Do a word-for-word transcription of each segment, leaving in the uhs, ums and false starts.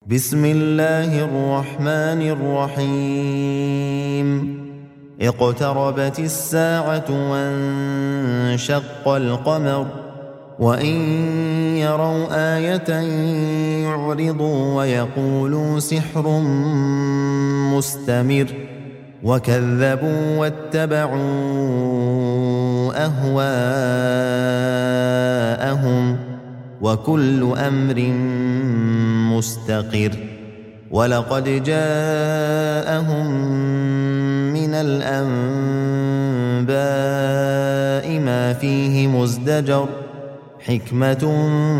بسم الله الرحمن الرحيم اقتربت الساعة وانشق القمر وإن يروا آية يعرضوا ويقولوا سحر مستمر وكذبوا واتبعوا أهواءهم وكل أمر مستقر ولقد جاءهم من الأنباء ما فيه مزدجر حكمة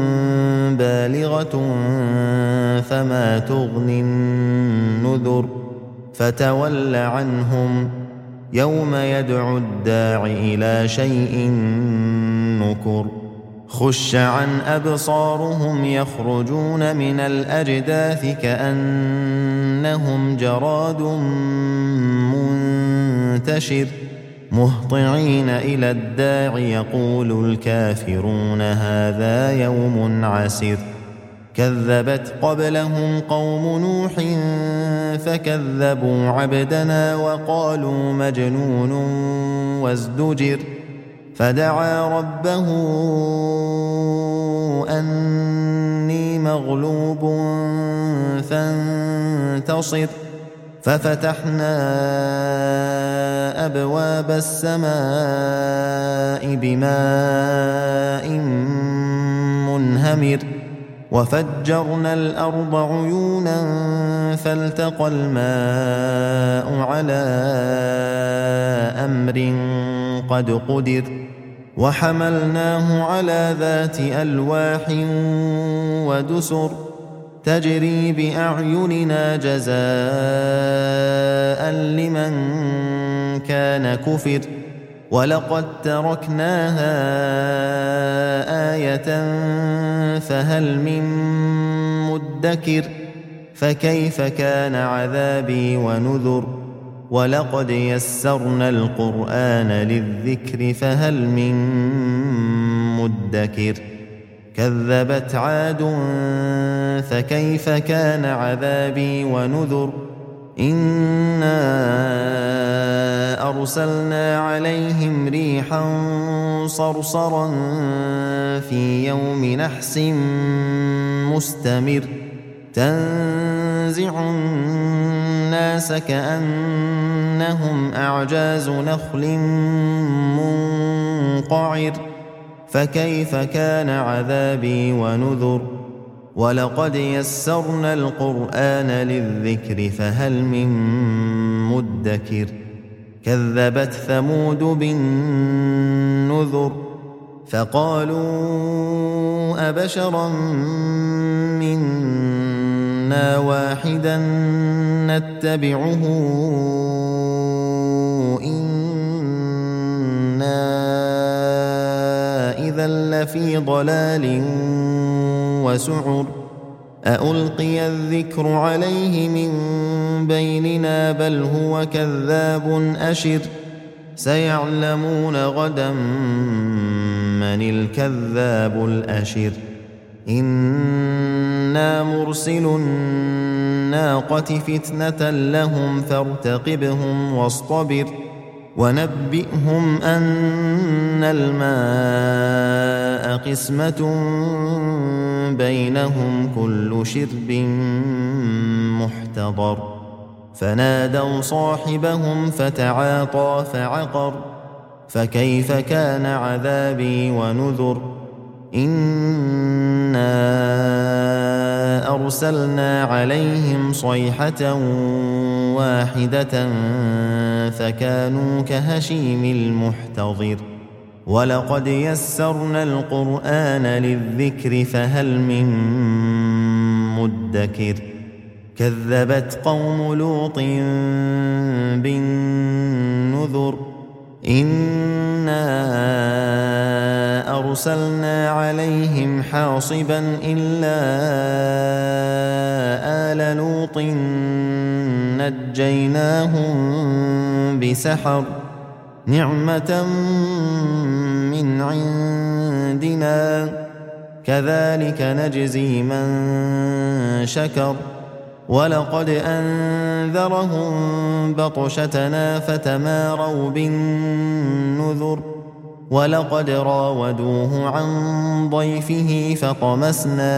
بالغة فما تغني النذر فتول عنهم يوم يدعو الداع إلى شيء نكر خش عن أبصارهم يخرجون من الأجداث كأنهم جراد منتشر مهطعين إلى الداع يقول الكافرون هذا يوم عسر كذبت قبلهم قوم نوح فكذبوا عبدنا وقالوا مجنون وازدجر فدعا ربه أني مغلوب فانتصر ففتحنا أبواب السماء بماء منهمر وفجرنا الأرض عيونا فالتقى الماء على أمر قد قدر وحملناه على ذات ألواح ودسر تجري بأعيننا جزاء لمن كان كفر ولقد تركناها آية فهل من مدكر فكيف كان عذابي ونذر ولقد يسرنا القرآن للذكر فهل من مدكر كذبت عاد فكيف كان عذابي ونذر إنا أرسلنا عليهم ريحا صرصرا في يوم نحس مستمر تنزع الناس كأنهم أعجاز نخل منقعر فكيف كان عذابي ونذر ولقد يسرنا القرآن للذكر فهل من مدكر كذبت ثمود بالنذر فقالوا أبشرا منا واحدا نتبعه إنا إذا لفي ضلال وسعر أألقي الذكر عليه من بيننا بل هو كذاب أشر سيعلمون غدا من الكذاب الأشر إنا مرسل الناقة فتنة لهم فارتقبهم واصطبر ونبئهم أن الماء قسمة بينهم كل شرب محتضر فنادوا صاحبهم فتعاطى فعقر فكيف كان عذابي ونذر إنا أرسلنا عليهم صيحة واحدة فكانوا كهشيم المحتضر ولقد يسرنا القرآن للذكر فهل من مدكر كذبت قوم لوط بالنذر إنا أرسلنا عليهم حاصبا إلا آل لوط نجيناهم بسحر نعمة من عندنا كذلك نجزي من شكر ولقد أنذرهم بطشتنا فتماروا بالنذر ولقد راودوه عن ضيفه فطمسنا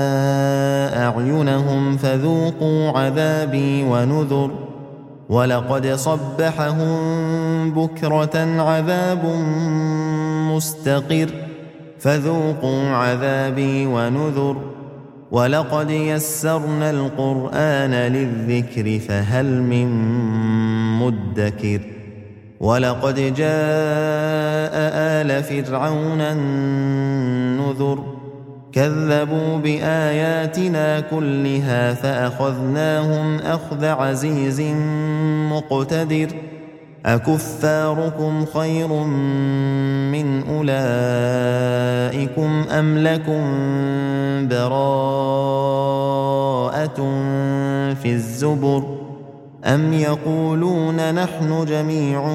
أعينهم فذوقوا عذابي ونذر ولقد صبحهم بكرة عذاب مستقر فذوقوا عذابي ونذر ولقد يسرنا القرآن للذكر فهل من مدكر ولقد جاء آل فرعون النذر كذبوا بآياتنا كلها فأخذناهم أخذ عزيز مقتدر أكفاركم خير من أولئكم أم لكم براءة في الزبر أم يقولون نحن جميع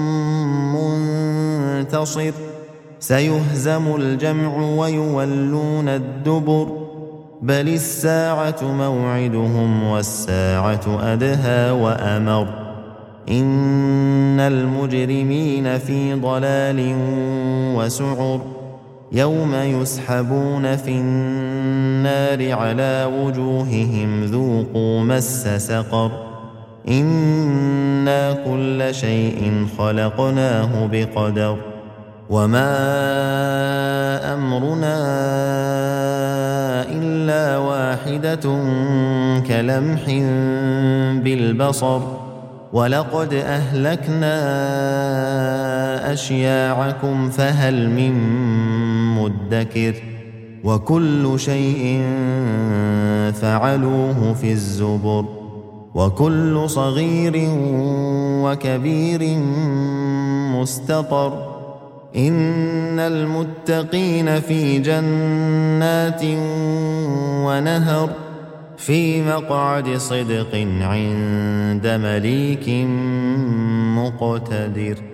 منتصر سيهزم الجمع ويولون الدبر بل الساعة موعدهم والساعة أدهى وأمر إن المجرمين في ضلال وسعر يوم يسحبون في النار على وجوههم ذوقوا مس سقر إنا كل شيء خلقناه بقدر وما أمرنا إلا واحدة كلمح بالبصر ولقد أهلكنا أشياعكم فهل من مدكر وكل شيء فعلوه في الزبر وكل صغير وكبير مستطر إن المتقين في جنات ونهر في مقعد صدق عند مليك مقتدر.